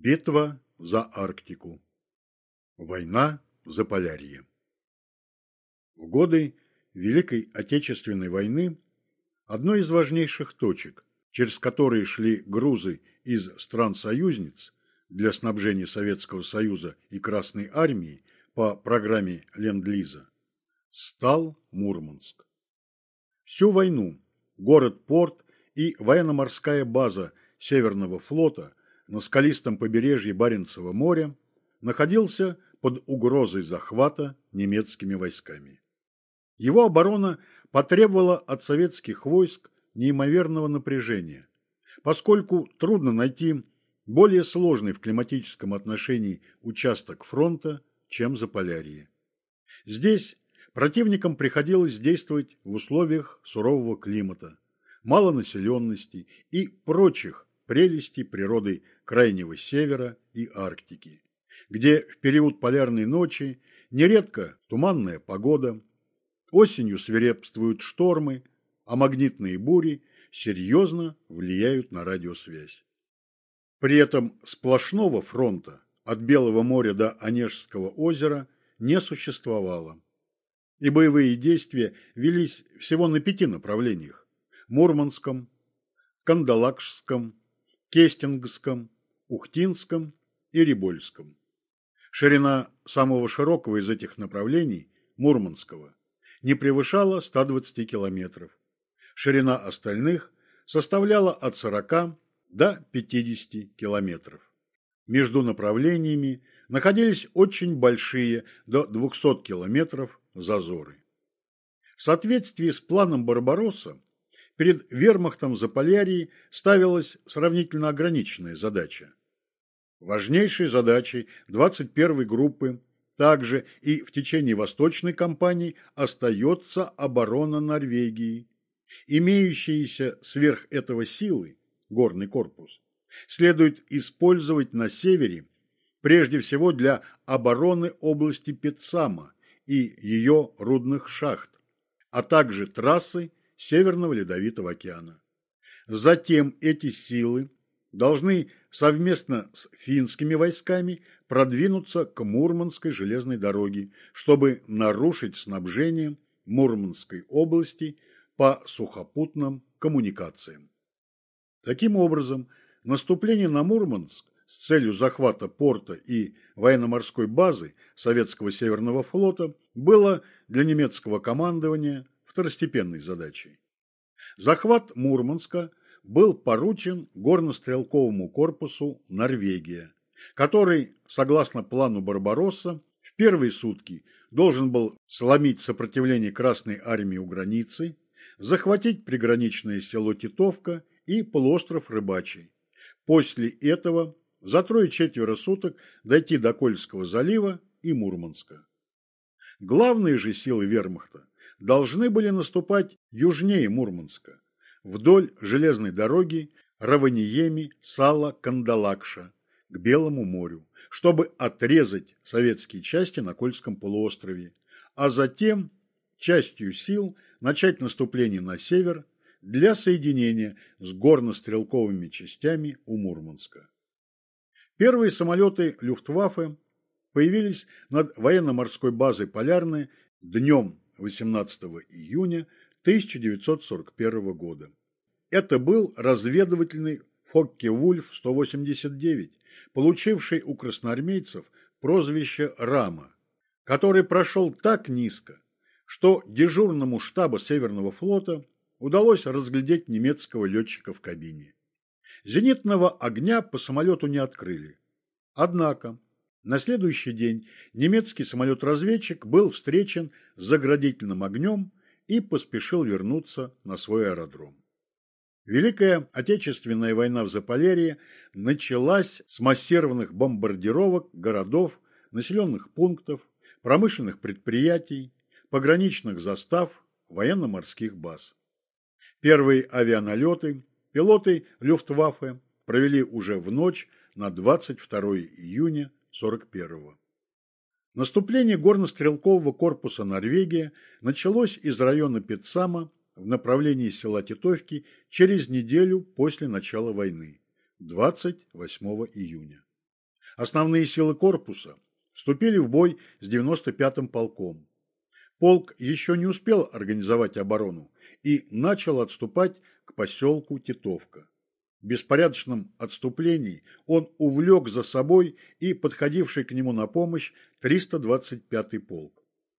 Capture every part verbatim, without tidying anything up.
Битва за Арктику. Война в Заполярье. В годы Великой Отечественной войны одной из важнейших точек, через которые шли грузы из стран-союзниц для снабжения Советского Союза и Красной Армии по программе Ленд-Лиза, стал Мурманск. Всю войну город-порт и военно-морская база Северного флота на скалистом побережье Баренцева моря находился под угрозой захвата немецкими войсками. Его оборона потребовала от советских войск неимоверного напряжения, поскольку трудно найти более сложный в климатическом отношении участок фронта, чем Заполярье. Здесь противникам приходилось действовать в условиях сурового климата, малонаселенности и прочих прелестей природы Крайнего Севера и Арктики, где в период полярной ночи нередко туманная погода, осенью свирепствуют штормы, а магнитные бури серьезно влияют на радиосвязь. При этом сплошного фронта от Белого моря до Онежского озера не существовало, и боевые действия велись всего на пяти направлениях – Мурманском, Кандалакшском, Кестингском, Ухтинском и Рибольском. Ширина самого широкого из этих направлений, Мурманского, не превышала ста двадцати километров. Ширина остальных составляла от сорока до пятидесяти километров. Между направлениями находились очень большие, до двухсот километров, зазоры. В соответствии с планом Барбаросса перед вермахтом Заполярья ставилась сравнительно ограниченная задача. Важнейшей задачей двадцать первой группы также и в течение Восточной кампании остается оборона Норвегии. Имеющиеся сверх этого силы, горный корпус, следует использовать на севере прежде всего для обороны области Петсама и ее рудных шахт, а также трассы Северного Ледовитого океана. Затем эти силы должны совместно с финскими войсками продвинуться к Мурманской железной дороге, чтобы нарушить снабжение Мурманской области по сухопутным коммуникациям. Таким образом, наступление на Мурманск с целью захвата порта и военно-морской базы Советского Северного флота было для немецкого командования второстепенной задачей. Захват Мурманска был поручен горнострелковому корпусу «Норвегия», который, согласно плану Барбаросса, в первые сутки должен был сломить сопротивление Красной армии у границы, захватить приграничное село Титовка и полуостров Рыбачий. После этого за трое-четверо суток дойти до Кольского залива и Мурманска. Главные же силы вермахта должны были наступать южнее Мурманска, вдоль железной дороги Раваньеми-Сала-Кандалакша к Белому морю, чтобы отрезать советские части на Кольском полуострове, а затем частью сил начать наступление на север для соединения с горнострелковыми частями у Мурманска. Первые самолеты Люфтваффе появились над военно-морской базой Полярная днем восемнадцатого июня тысяча девятьсот сорок первого года. Это был разведывательный Фокке-Вульф сто восемьдесят девять, получивший у красноармейцев прозвище «Рама», который прошел так низко, что дежурному штаба Северного флота удалось разглядеть немецкого летчика в кабине. Зенитного огня по самолету не открыли. Однако на следующий день немецкий самолет-разведчик был встречен с заградительным огнем и поспешил вернуться на свой аэродром. Великая Отечественная война в Заполярье началась с массированных бомбардировок городов, населенных пунктов, промышленных предприятий, пограничных застав, военно-морских баз. Первые авианалеты пилоты Люфтваффе провели уже в ночь на двадцать второе июня сорок первого. Наступление горнострелкового корпуса Норвегия началось из района Петсама в направлении села Титовки через неделю после начала войны, двадцать восьмого июня. Основные силы корпуса вступили в бой с девяносто пятым полком. Полк еще не успел организовать оборону и начал отступать к поселку Титовка. В беспорядочном отступлении он увлек за собой и подходивший к нему на помощь триста двадцать пятый полк.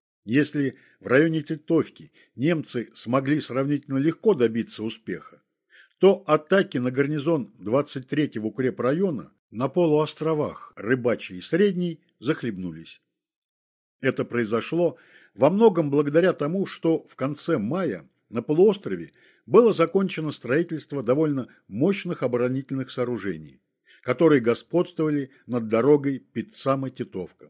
Если в районе Титовки немцы смогли сравнительно легко добиться успеха, то атаки на гарнизон двадцать третьего укрепрайона на полуостровах Рыбачий и Средний захлебнулись. Это произошло во многом благодаря тому, что в конце мая на полуострове было закончено строительство довольно мощных оборонительных сооружений, которые господствовали над дорогой Пиццама-Титовка.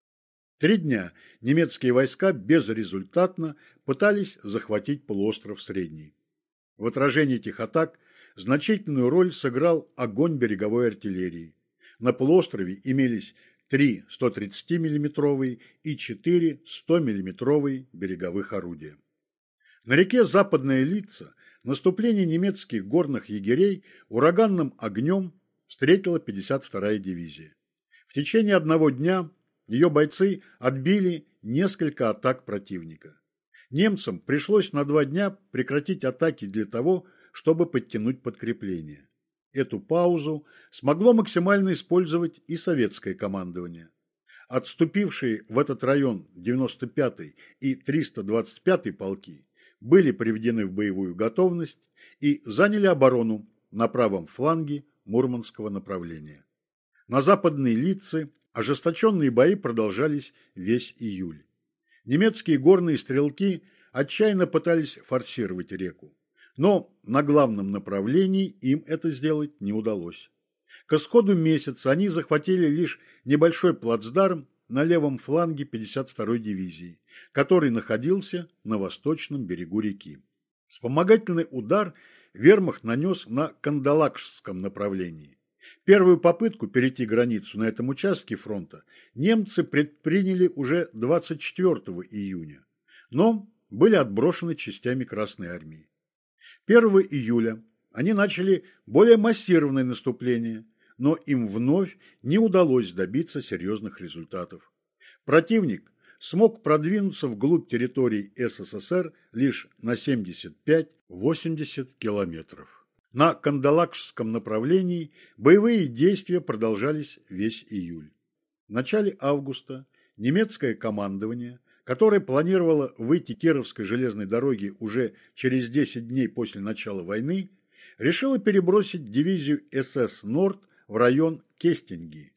Три дня немецкие войска безрезультатно пытались захватить полуостров Средний. В отражении этих атак значительную роль сыграл огонь береговой артиллерии. На полуострове имелись три сто тридцатимиллиметровые и четыре сто миллиметровые береговых орудия. На реке Западная Лица наступление немецких горных егерей ураганным огнем встретила пятьдесят вторая дивизия. В течение одного дня ее бойцы отбили несколько атак противника. Немцам пришлось на два дня прекратить атаки для того, чтобы подтянуть подкрепление. Эту паузу смогло максимально использовать и советское командование. Отступившие в этот район девяносто пятый и триста двадцать пятый полки были приведены в боевую готовность и заняли оборону на правом фланге Мурманского направления. На Западной Лице ожесточенные бои продолжались весь июль. Немецкие горные стрелки отчаянно пытались форсировать реку, но на главном направлении им это сделать не удалось. К исходу месяца они захватили лишь небольшой плацдарм на левом фланге пятьдесят второй дивизии, который находился на восточном берегу реки. Вспомогательный удар вермахт нанес на Кандалакшском направлении. Первую попытку перейти границу на этом участке фронта немцы предприняли уже двадцать четвёртого июня, но были отброшены частями Красной армии. первого июля они начали более массированное наступление, но им вновь не удалось добиться серьезных результатов. Противник смог продвинуться вглубь территории СССР лишь на семьдесят пять — восемьдесят километров. На Кандалакшском направлении боевые действия продолжались весь июль. В начале августа немецкое командование, которое планировало выйти к Кировской железной дороге уже через десять дней после начала войны, решило перебросить дивизию СС «Норд» в район Кестинги.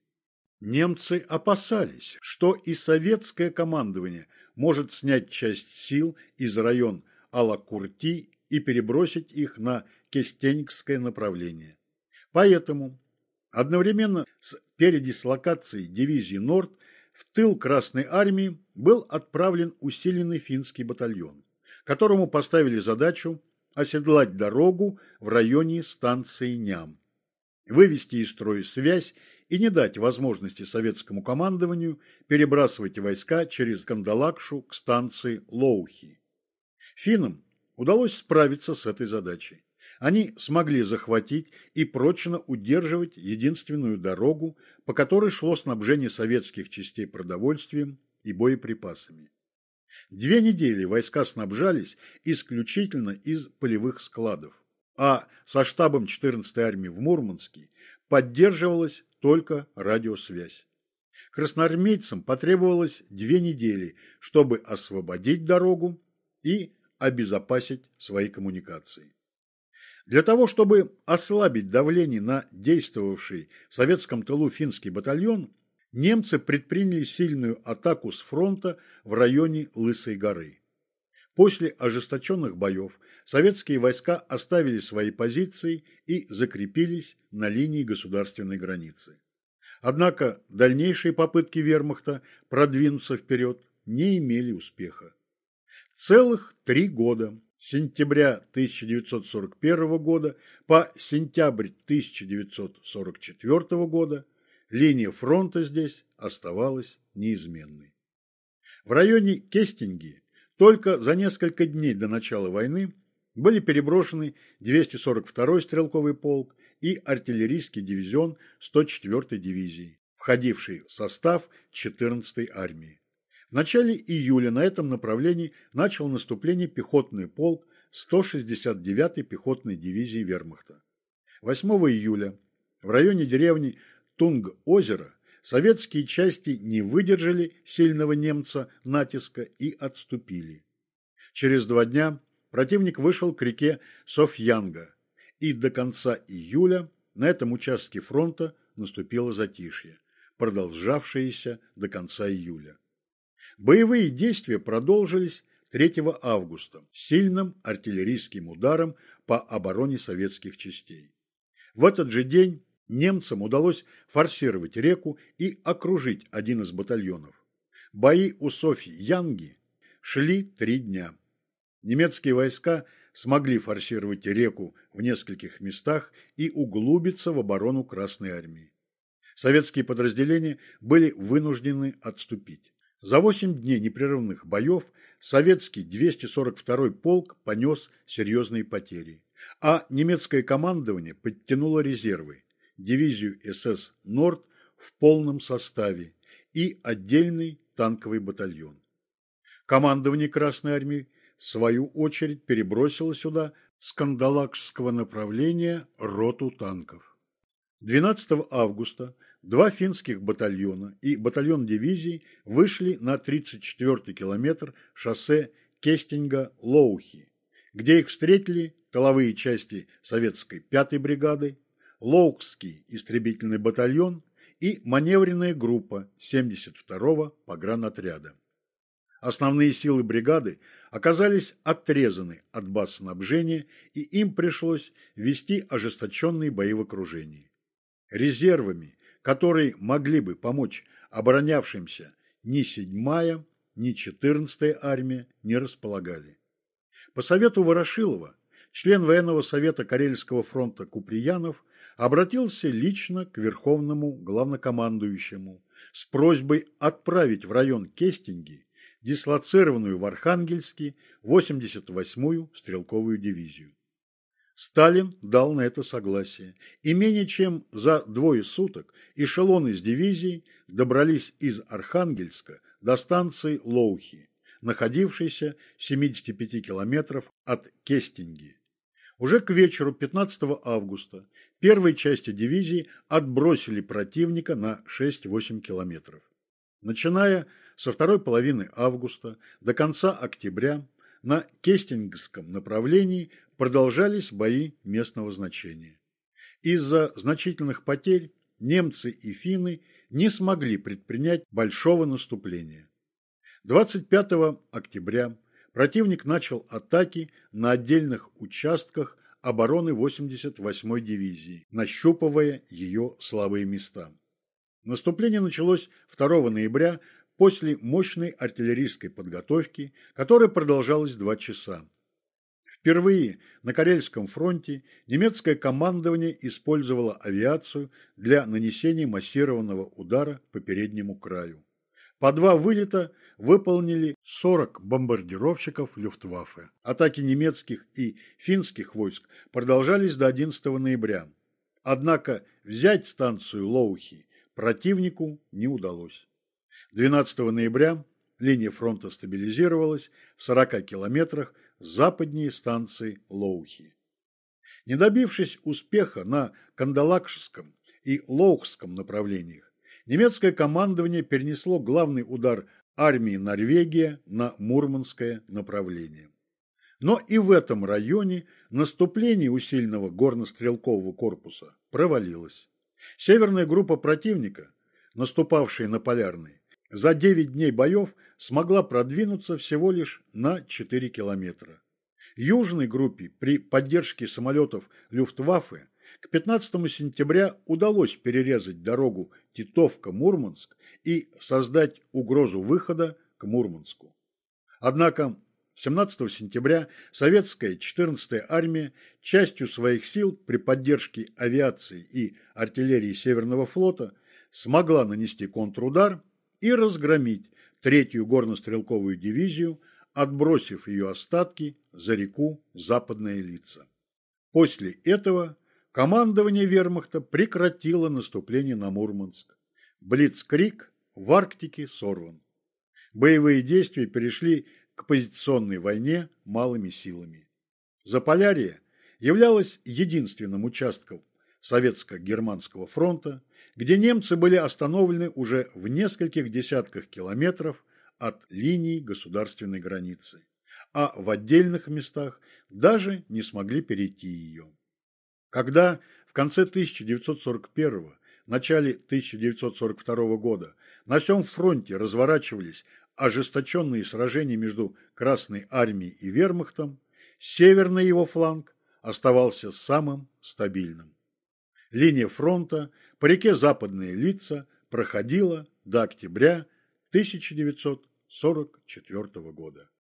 Немцы опасались, что и советское командование может снять часть сил из района Алакурти и перебросить их на Кестенгское направление. Поэтому одновременно с передислокацией дивизии «Норд» в тыл Красной армии был отправлен усиленный финский батальон, которому поставили задачу оседлать дорогу в районе станции Ням, вывести из строя связь и не дать возможности советскому командованию перебрасывать войска через Кандалакшу к станции Лоухи. Финнам удалось справиться с этой задачей. Они смогли захватить и прочно удерживать единственную дорогу, по которой шло снабжение советских частей продовольствием и боеприпасами. Две недели войска снабжались исключительно из полевых складов, а со штабом четырнадцатой армии в Мурманске поддерживалась только радиосвязь. Красноармейцам потребовалось две недели, чтобы освободить дорогу и обезопасить свои коммуникации. Для того, чтобы ослабить давление на действовавший в советском тылу финский батальон, немцы предприняли сильную атаку с фронта в районе Лысой горы. После ожесточенных боев советские войска оставили свои позиции и закрепились на линии государственной границы. Однако дальнейшие попытки вермахта продвинуться вперед не имели успеха. Целых три года, с сентября тысяча девятьсот сорок первого года по сентябрь тысяча девятьсот сорок четвёртого года, линия фронта здесь оставалась неизменной. В районе Кестинги только за несколько дней до начала войны были переброшены двести сорок второй стрелковый полк и артиллерийский дивизион сто четвёртой дивизии, входивший в состав четырнадцатой армии. В начале июля на этом направлении начал наступление пехотный полк сто шестьдесят девятой пехотной дивизии вермахта. восьмого июля в районе деревни Тунг-озеро советские части не выдержали сильного немца натиска и отступили. Через два дня противник вышел к реке Софьянга, и до конца июля на этом участке фронта наступило затишье, продолжавшееся до конца июля. Боевые действия продолжились третьего августа сильным артиллерийским ударом по обороне советских частей. В этот же день немцам удалось форсировать реку и окружить один из батальонов. Бои у Софьянги шли три дня. Немецкие войска смогли форсировать реку в нескольких местах и углубиться в оборону Красной армии. Советские подразделения были вынуждены отступить. За восемь дней непрерывных боев советский двести сорок второй полк понес серьезные потери, а немецкое командование подтянуло резервы, дивизию СС «Норд» в полном составе и отдельный танковый батальон. Командование Красной армии в свою очередь перебросило сюда с Кандалакшского направления роту танков. двенадцатого августа два финских батальона и батальон дивизии вышли на тридцать четвёртый километр шоссе Кестинга-Лоухи, где их встретили тыловые части советской пятой бригады, Лоукский истребительный батальон и маневренная группа семьдесят второго погранотряда. Основные силы бригады оказались отрезаны от баз снабжения, и им пришлось вести ожесточенные бои в окружении. Резервами, которые могли бы помочь оборонявшимся, ни седьмая, ни четырнадцатая армия не располагали. По совету Ворошилова член военного совета Карельского фронта Куприянов обратился лично к верховному главнокомандующему с просьбой отправить в район Кестинги дислоцированную в Архангельске восемьдесят восьмую стрелковую дивизию. Сталин дал на это согласие, и менее чем за двое суток эшелоны с дивизией добрались из Архангельска до станции Лоухи, находившейся в семидесяти пяти километрах от Кестинги. Уже к вечеру пятнадцатого августа первые части дивизии отбросили противника на шесть-восемь километров. Начиная со второй половины августа до конца октября на Кестингском направлении продолжались бои местного значения. Из-за значительных потерь немцы и финны не смогли предпринять большого наступления. двадцать пятого октября противник начал атаки на отдельных участках обороны восемьдесят восьмой дивизии, нащупывая ее слабые места. Наступление началось второго ноября после мощной артиллерийской подготовки, которая продолжалась два часа. Впервые на Карельском фронте немецкое командование использовало авиацию для нанесения массированного удара по переднему краю. По два вылета выполнили сорок бомбардировщиков Люфтваффе. Атаки немецких и финских войск продолжались до одиннадцатого ноября. Однако взять станцию Лоухи противнику не удалось. двенадцатого ноября линия фронта стабилизировалась в сорока километрах западнее станции Лоухи. Не добившись успеха на Кандалакшском и Лоухском направлениях, немецкое командование перенесло главный удар армии Норвегия на Мурманское направление. Но и в этом районе наступление усиленного горнострелкового корпуса провалилось. Северная группа противника, наступавшая на Полярный, за девять дней боев смогла продвинуться всего лишь на четыре километра. Южной группе при поддержке самолетов Люфтваффе к пятнадцатому сентября удалось перерезать дорогу Титовка-Мурманск и создать угрозу выхода к Мурманску. Однако семнадцатого сентября советская четырнадцатая армия частью своих сил при поддержке авиации и артиллерии Северного флота смогла нанести контрудар и разгромить третью горнострелковую дивизию, отбросив ее остатки за реку Западная Лица. После этого командование вермахта прекратило наступление на Мурманск. Блицкриг в Арктике сорван. Боевые действия перешли к позиционной войне малыми силами. Заполярье являлось единственным участком Советско-Германского фронта, где немцы были остановлены уже в нескольких десятках километров от линии государственной границы, а в отдельных местах даже не смогли перейти ее. Когда в конце тысяча девятьсот сорок первого, начале тысяча девятьсот сорок второго года на всем фронте разворачивались ожесточенные сражения между Красной армией и вермахтом, северный его фланг оставался самым стабильным. Линия фронта по реке Западные Лица проходила до октября тысяча девятьсот сорок четвёртого года.